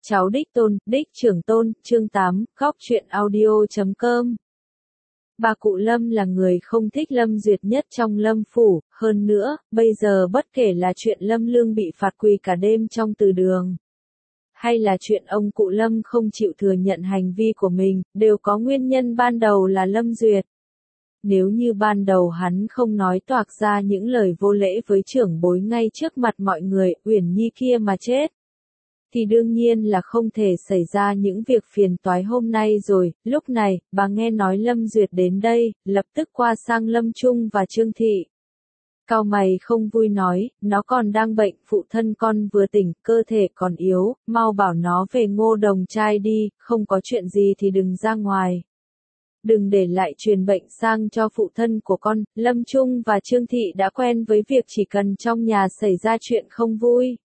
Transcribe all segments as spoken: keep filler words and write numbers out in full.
Cháu đích tôn, đích trưởng tôn, chương tám, góc truyện audio chấm com. Bà cụ Lâm là người không thích Lâm Duyệt nhất trong Lâm phủ, hơn nữa, bây giờ bất kể là chuyện Lâm Lương bị phạt quỳ cả đêm trong từ đường, hay là chuyện ông cụ Lâm không chịu thừa nhận hành vi của mình, đều có nguyên nhân ban đầu là Lâm Duyệt. Nếu như ban đầu hắn không nói toạc ra những lời vô lễ với trưởng bối ngay trước mặt mọi người, Uyển Nhi kia mà chết, thì đương nhiên là không thể xảy ra những việc phiền toái hôm nay rồi. Lúc này, bà nghe nói Lâm Duyệt đến đây, lập tức qua sang Lâm Trung và Trương Thị. Cau mày không vui nói, nó còn đang bệnh, phụ thân con vừa tỉnh, cơ thể còn yếu, mau bảo nó về Ngô Đồng Trai đi, không có chuyện gì thì đừng ra ngoài. Đừng để lại truyền bệnh sang cho phụ thân của con. Lâm Trung và Trương Thị đã quen với việc chỉ cần trong nhà xảy ra chuyện không vui,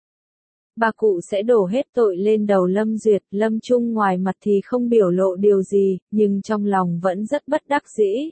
bà cụ sẽ đổ hết tội lên đầu Lâm Duyệt. Lâm Trung ngoài mặt thì không biểu lộ điều gì, nhưng trong lòng vẫn rất bất đắc dĩ.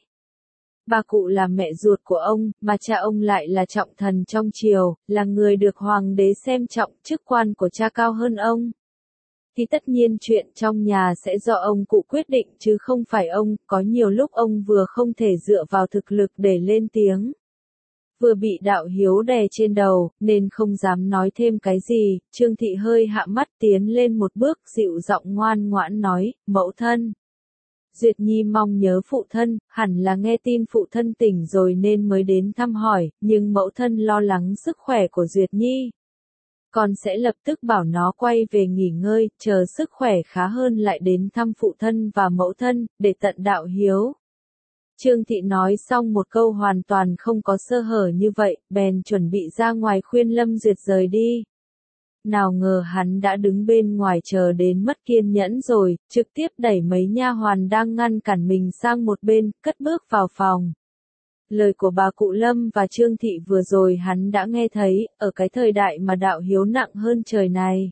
Bà cụ là mẹ ruột của ông, mà cha ông lại là trọng thần trong triều, là người được hoàng đế xem trọng, chức quan của cha cao hơn ông. Thì tất nhiên chuyện trong nhà sẽ do ông cụ quyết định chứ không phải ông. Có nhiều lúc ông vừa không thể dựa vào thực lực để lên tiếng, vừa bị đạo hiếu đè trên đầu, nên không dám nói thêm cái gì. Trương Thị hơi hạ mắt tiến lên một bước, dịu giọng ngoan ngoãn nói, mẫu thân. Duyệt Nhi mong nhớ phụ thân, hẳn là nghe tin phụ thân tỉnh rồi nên mới đến thăm hỏi, nhưng mẫu thân lo lắng sức khỏe của Duyệt Nhi. Con sẽ lập tức bảo nó quay về nghỉ ngơi, chờ sức khỏe khá hơn lại đến thăm phụ thân và mẫu thân, để tận đạo hiếu. Trương Thị nói xong một câu hoàn toàn không có sơ hở như vậy, bèn chuẩn bị ra ngoài khuyên Lâm Duyệt rời đi. Nào ngờ hắn đã đứng bên ngoài chờ đến mất kiên nhẫn rồi, trực tiếp đẩy mấy nha hoàn đang ngăn cản mình sang một bên, cất bước vào phòng. Lời của bà cụ Lâm và Trương Thị vừa rồi hắn đã nghe thấy, ở cái thời đại mà đạo hiếu nặng hơn trời này.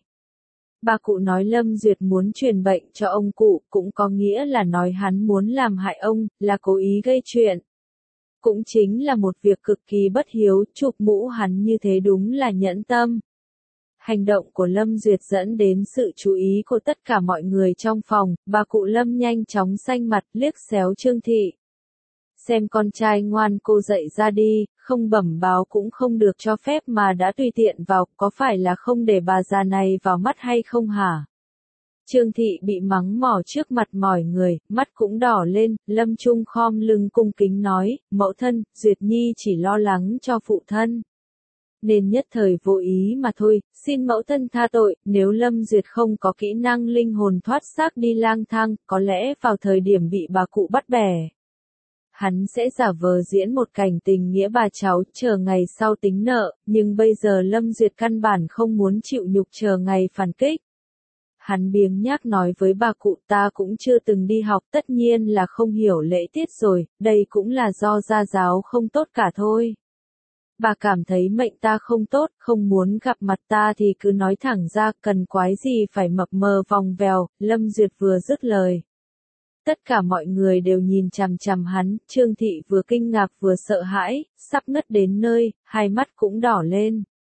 Bà cụ nói Lâm Duyệt muốn truyền bệnh cho ông cụ, cũng có nghĩa là nói hắn muốn làm hại ông, là cố ý gây chuyện. Cũng chính là một việc cực kỳ bất hiếu, chụp mũ hắn như thế đúng là nhẫn tâm. Hành động của Lâm Duyệt dẫn đến sự chú ý của tất cả mọi người trong phòng, bà cụ Lâm nhanh chóng xanh mặt liếc xéo Trương Thị. Xem con trai ngoan cô dậy ra đi, không bẩm báo cũng không được cho phép mà đã tùy tiện vào, có phải là không để bà già này vào mắt hay không hả? Trương Thị bị mắng mỏ trước mặt mọi người, mắt cũng đỏ lên. Lâm Trung khom lưng cung kính nói, mẫu thân, Duyệt Nhi chỉ lo lắng cho phụ thân, nên nhất thời vô ý mà thôi, xin mẫu thân tha tội. Nếu Lâm Duyệt không có kỹ năng linh hồn thoát xác đi lang thang, có lẽ vào thời điểm bị bà cụ bắt bẻ, hắn sẽ giả vờ diễn một cảnh tình nghĩa bà cháu, chờ ngày sau tính nợ, nhưng bây giờ Lâm Duyệt căn bản không muốn chịu nhục chờ ngày phản kích. Hắn biếng nhác nói với bà cụ, ta cũng chưa từng đi học, tất nhiên là không hiểu lễ tiết rồi, đây cũng là do gia giáo không tốt cả thôi. Bà cảm thấy mệnh ta không tốt, không muốn gặp mặt ta thì cứ nói thẳng ra, cần quái gì phải mập mờ vòng vèo. Lâm Duyệt vừa dứt lời, tất cả mọi người đều nhìn chằm chằm hắn. Trương Thị vừa kinh ngạc vừa sợ hãi, sắp ngất đến nơi, hai mắt cũng đỏ lên.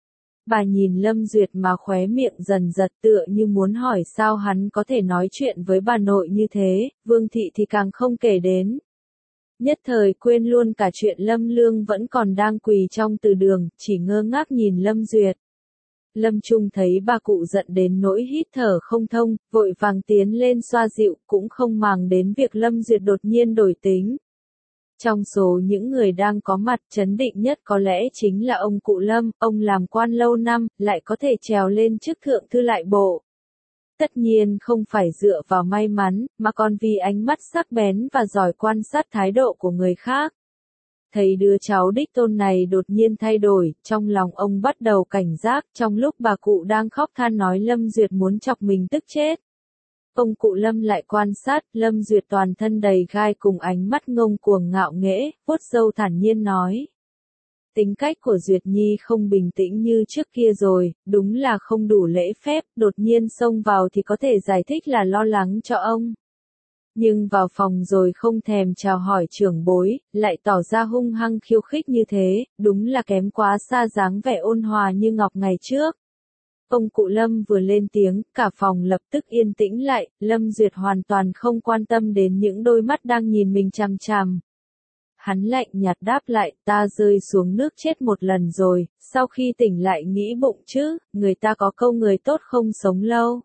Bà nhìn Lâm Duyệt mà khóe miệng dần giật, tựa như muốn hỏi sao hắn có thể nói chuyện với bà nội như thế. Vương Thị thì càng không kể đến. Nhất thời quên luôn cả chuyện Lâm Lương vẫn còn đang quỳ trong từ đường, chỉ ngơ ngác nhìn Lâm Duyệt. Lâm Trung thấy bà cụ giận đến nỗi hít thở không thông, vội vàng tiến lên xoa dịu, cũng không màng đến việc Lâm Duyệt đột nhiên đổi tính. Trong số những người đang có mặt, trấn định nhất có lẽ chính là ông cụ Lâm. Ông làm quan lâu năm, lại có thể trèo lên chức thượng thư lại bộ. Tất nhiên không phải dựa vào may mắn, mà còn vì ánh mắt sắc bén và giỏi quan sát thái độ của người khác. Thấy đứa cháu đích tôn này đột nhiên thay đổi, trong lòng ông bắt đầu cảnh giác. Trong lúc bà cụ đang khóc than nói Lâm Duyệt muốn chọc mình tức chết, ông cụ Lâm lại quan sát. Lâm Duyệt toàn thân đầy gai cùng ánh mắt ngông cuồng ngạo nghễ, vuốt râu thản nhiên nói. Tính cách của Duyệt Nhi không bình tĩnh như trước kia rồi, đúng là không đủ lễ phép, đột nhiên xông vào thì có thể giải thích là lo lắng cho ông. Nhưng vào phòng rồi không thèm chào hỏi trưởng bối, lại tỏ ra hung hăng khiêu khích như thế, đúng là kém quá xa dáng vẻ ôn hòa như ngọc ngày trước. Ông cụ Lâm vừa lên tiếng, cả phòng lập tức yên tĩnh lại, Lâm Duyệt hoàn toàn không quan tâm đến những đôi mắt đang nhìn mình chằm chằm. Hắn lạnh nhạt đáp lại, ta rơi xuống nước chết một lần rồi, sau khi tỉnh lại nghĩ bụng chứ, người ta có câu người tốt không sống lâu.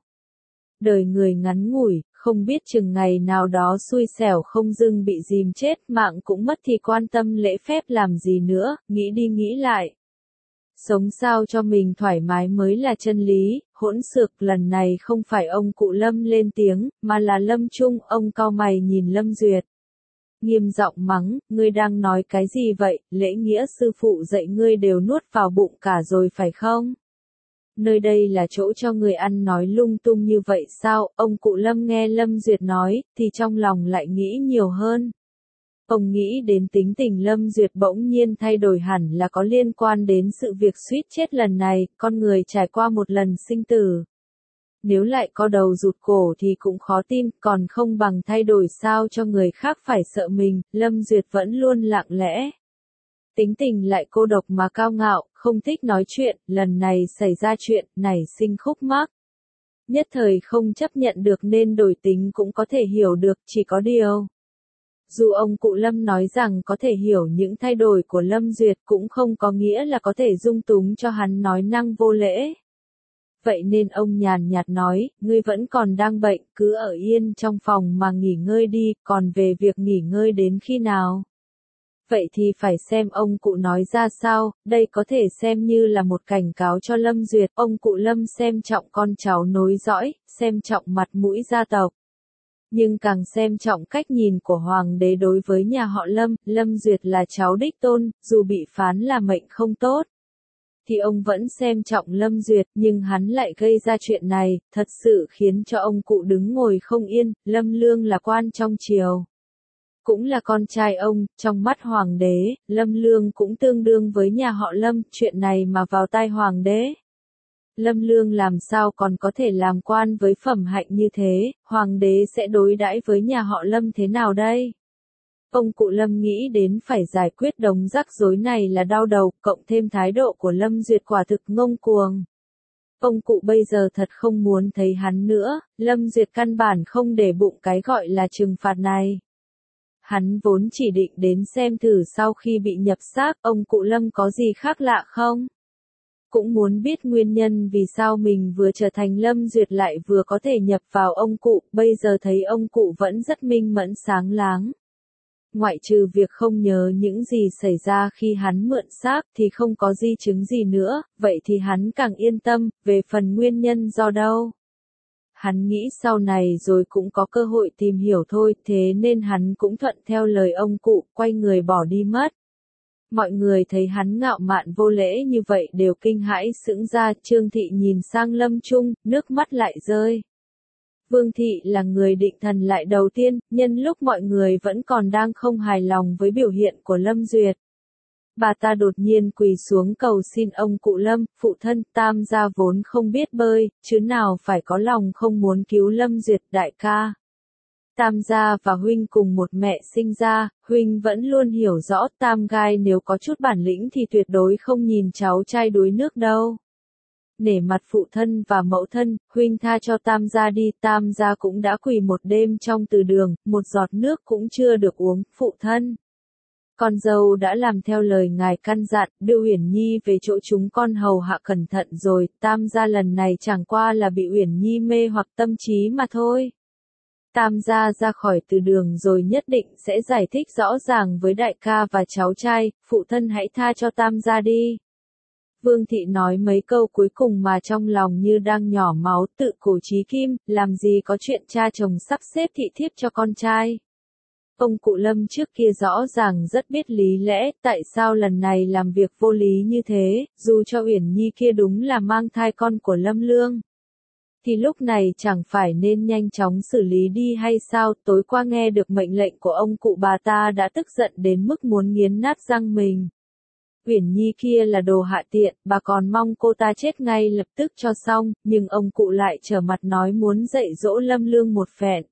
Đời người ngắn ngủi, không biết chừng ngày nào đó xui xẻo không dưng bị dìm chết, mạng cũng mất thì quan tâm lễ phép làm gì nữa, nghĩ đi nghĩ lại. Sống sao cho mình thoải mái mới là chân lý, hỗn xược. Lần này không phải ông cụ Lâm lên tiếng, mà là Lâm Trung. Ông cau mày nhìn Lâm Duyệt, nghiêm giọng mắng, ngươi đang nói cái gì vậy, lễ nghĩa sư phụ dạy ngươi đều nuốt vào bụng cả rồi phải không? Nơi đây là chỗ cho người ăn nói lung tung như vậy sao? Ông cụ Lâm nghe Lâm Duyệt nói, thì trong lòng lại nghĩ nhiều hơn. Ông nghĩ đến tính tình Lâm Duyệt bỗng nhiên thay đổi hẳn là có liên quan đến sự việc suýt chết lần này, con người trải qua một lần sinh tử. Nếu lại có đầu rụt cổ thì cũng khó tin, còn không bằng thay đổi sao cho người khác phải sợ mình, Lâm Duyệt vẫn luôn lặng lẽ. Tính tình lại cô độc mà cao ngạo, không thích nói chuyện, lần này xảy ra chuyện, nảy sinh khúc mắc. Nhất thời không chấp nhận được nên đổi tính cũng có thể hiểu được, chỉ có điều. Dù ông cụ Lâm nói rằng có thể hiểu những thay đổi của Lâm Duyệt cũng không có nghĩa là có thể dung túng cho hắn nói năng vô lễ. Vậy nên ông nhàn nhạt nói, ngươi vẫn còn đang bệnh, cứ ở yên trong phòng mà nghỉ ngơi đi, còn về việc nghỉ ngơi đến khi nào? Vậy thì phải xem ông cụ nói ra sao, đây có thể xem như là một cảnh cáo cho Lâm Duyệt. Ông cụ Lâm xem trọng con cháu nối dõi, xem trọng mặt mũi gia tộc. Nhưng càng xem trọng cách nhìn của Hoàng đế đối với nhà họ Lâm, Lâm Duyệt là cháu đích tôn, dù bị phán là mệnh không tốt. Thì ông vẫn xem trọng Lâm Duyệt, nhưng hắn lại gây ra chuyện này, thật sự khiến cho ông cụ đứng ngồi không yên. Lâm Lương là quan trong triều, cũng là con trai ông, trong mắt Hoàng đế, Lâm Lương cũng tương đương với nhà họ Lâm, chuyện này mà vào tai Hoàng đế. Lâm Lương làm sao còn có thể làm quan với phẩm hạnh như thế, Hoàng đế sẽ đối đãi với nhà họ Lâm thế nào đây? Ông cụ Lâm nghĩ đến phải giải quyết đống rắc rối này là đau đầu, cộng thêm thái độ của Lâm Duyệt quả thực ngông cuồng. Ông cụ bây giờ thật không muốn thấy hắn nữa, Lâm Duyệt căn bản không để bụng cái gọi là trừng phạt này. Hắn vốn chỉ định đến xem thử sau khi bị nhập xác, ông cụ Lâm có gì khác lạ không? Cũng muốn biết nguyên nhân vì sao mình vừa trở thành Lâm Duyệt lại vừa có thể nhập vào ông cụ, bây giờ thấy ông cụ vẫn rất minh mẫn sáng láng. Ngoại trừ việc không nhớ những gì xảy ra khi hắn mượn xác thì không có di chứng gì nữa, vậy thì hắn càng yên tâm, về phần nguyên nhân do đâu. Hắn nghĩ sau này rồi cũng có cơ hội tìm hiểu thôi, thế nên hắn cũng thuận theo lời ông cụ, quay người bỏ đi mất. Mọi người thấy hắn ngạo mạn vô lễ như vậy đều kinh hãi sững ra, Trương Thị nhìn sang Lâm Trung, nước mắt lại rơi. Vương Thị là người định thần lại đầu tiên, nhân lúc mọi người vẫn còn đang không hài lòng với biểu hiện của Lâm Duyệt. Bà ta đột nhiên quỳ xuống cầu xin ông cụ Lâm, phụ thân, Tam gia vốn không biết bơi, chứ nào phải có lòng không muốn cứu Lâm Duyệt đại ca. Tam gia và huynh cùng một mẹ sinh ra, huynh vẫn luôn hiểu rõ Tam gai nếu có chút bản lĩnh thì tuyệt đối không nhìn cháu trai đuối nước đâu. Nể mặt phụ thân và mẫu thân, huynh tha cho Tam gia đi, Tam gia cũng đã quỳ một đêm trong từ đường, một giọt nước cũng chưa được uống, phụ thân. Con dâu đã làm theo lời ngài căn dặn, đưa Uyển Nhi về chỗ chúng con hầu hạ cẩn thận rồi, Tam gia lần này chẳng qua là bị Uyển Nhi mê hoặc tâm trí mà thôi. Tam gia ra khỏi từ đường rồi nhất định sẽ giải thích rõ ràng với đại ca và cháu trai, phụ thân hãy tha cho Tam gia đi. Vương Thị nói mấy câu cuối cùng mà trong lòng như đang nhỏ máu, tự cổ chí kim, làm gì có chuyện cha chồng sắp xếp thị thiếp cho con trai. Ông cụ Lâm trước kia rõ ràng rất biết lý lẽ, tại sao lần này làm việc vô lý như thế, dù cho Uyển Nhi kia đúng là mang thai con của Lâm Lương. Thì lúc này chẳng phải nên nhanh chóng xử lý đi hay sao, tối qua nghe được mệnh lệnh của ông cụ bà ta đã tức giận đến mức muốn nghiến nát răng mình. Uyển Nhi kia là đồ hạ tiện, bà còn mong cô ta chết ngay lập tức cho xong, nhưng ông cụ lại trở mặt nói muốn dạy dỗ Lâm Lương một phen.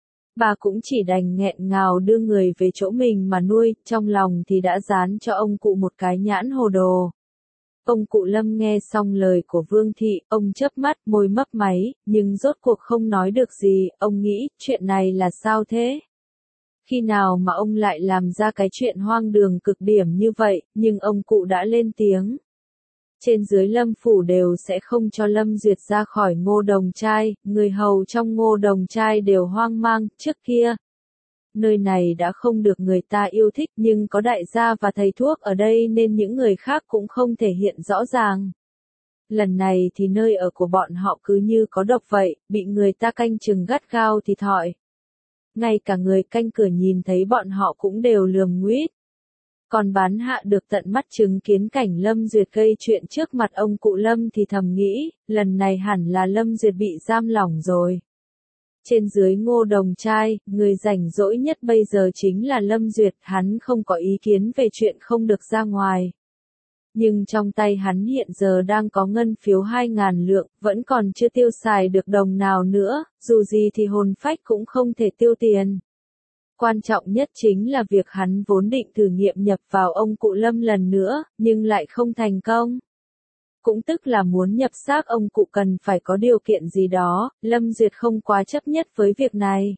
Bà cũng chỉ đành nghẹn ngào đưa người về chỗ mình mà nuôi, trong lòng thì đã dán cho ông cụ một cái nhãn hồ đồ. Ông cụ Lâm nghe xong lời của Vương Thị, ông chớp mắt, môi mấp máy, nhưng rốt cuộc không nói được gì, ông nghĩ, chuyện này là sao thế? Khi nào mà ông lại làm ra cái chuyện hoang đường cực điểm như vậy, nhưng ông cụ đã lên tiếng. Trên dưới Lâm phủ đều sẽ không cho Lâm Duyệt ra khỏi Ngô Đồng Trai, người hầu trong Ngô Đồng Trai đều hoang mang, trước kia. Nơi này đã không được người ta yêu thích nhưng có đại gia và thầy thuốc ở đây nên những người khác cũng không thể hiện rõ ràng. Lần này thì nơi ở của bọn họ cứ như có độc vậy, bị người ta canh chừng gắt gao thì thọi. Ngay cả người canh cửa nhìn thấy bọn họ cũng đều lườm nguýt. Còn bán hạ được tận mắt chứng kiến cảnh Lâm Duyệt gây chuyện trước mặt ông cụ Lâm thì thầm nghĩ, lần này hẳn là Lâm Duyệt bị giam lỏng rồi. Trên dưới Ngô Đồng Trai, người rảnh rỗi nhất bây giờ chính là Lâm Duyệt, hắn không có ý kiến về chuyện không được ra ngoài. Nhưng trong tay hắn hiện giờ đang có ngân phiếu hai ngàn lượng, vẫn còn chưa tiêu xài được đồng nào nữa, dù gì thì hồn phách cũng không thể tiêu tiền. Quan trọng nhất chính là việc hắn vốn định thử nghiệm nhập vào ông cụ Lâm lần nữa, nhưng lại không thành công. Cũng tức là muốn nhập xác ông cụ cần phải có điều kiện gì đó, Lâm Duyệt không quá chấp nhất với việc này.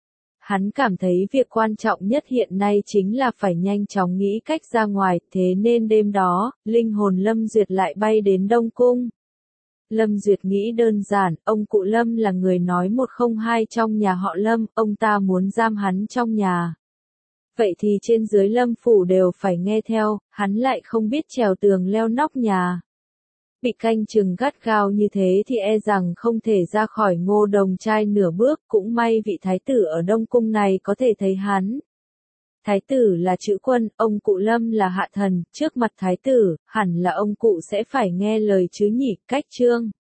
Hắn cảm thấy việc quan trọng nhất hiện nay chính là phải nhanh chóng nghĩ cách ra ngoài, thế nên đêm đó, linh hồn Lâm Duyệt lại bay đến Đông Cung. Lâm Duyệt nghĩ đơn giản, ông cụ Lâm là người nói một không hai trong nhà họ Lâm, ông ta muốn giam hắn trong nhà. Vậy thì trên dưới Lâm phủ đều phải nghe theo, hắn lại không biết trèo tường leo nóc nhà. Bị canh chừng gắt gao như thế thì e rằng không thể ra khỏi Ngô Đồng Trai nửa bước, cũng may vị thái tử ở Đông Cung này có thể thấy hắn. Thái tử là chữ quân, ông cụ Lâm là hạ thần, trước mặt thái tử, hẳn là ông cụ sẽ phải nghe lời chứ nhỉ, cách chương.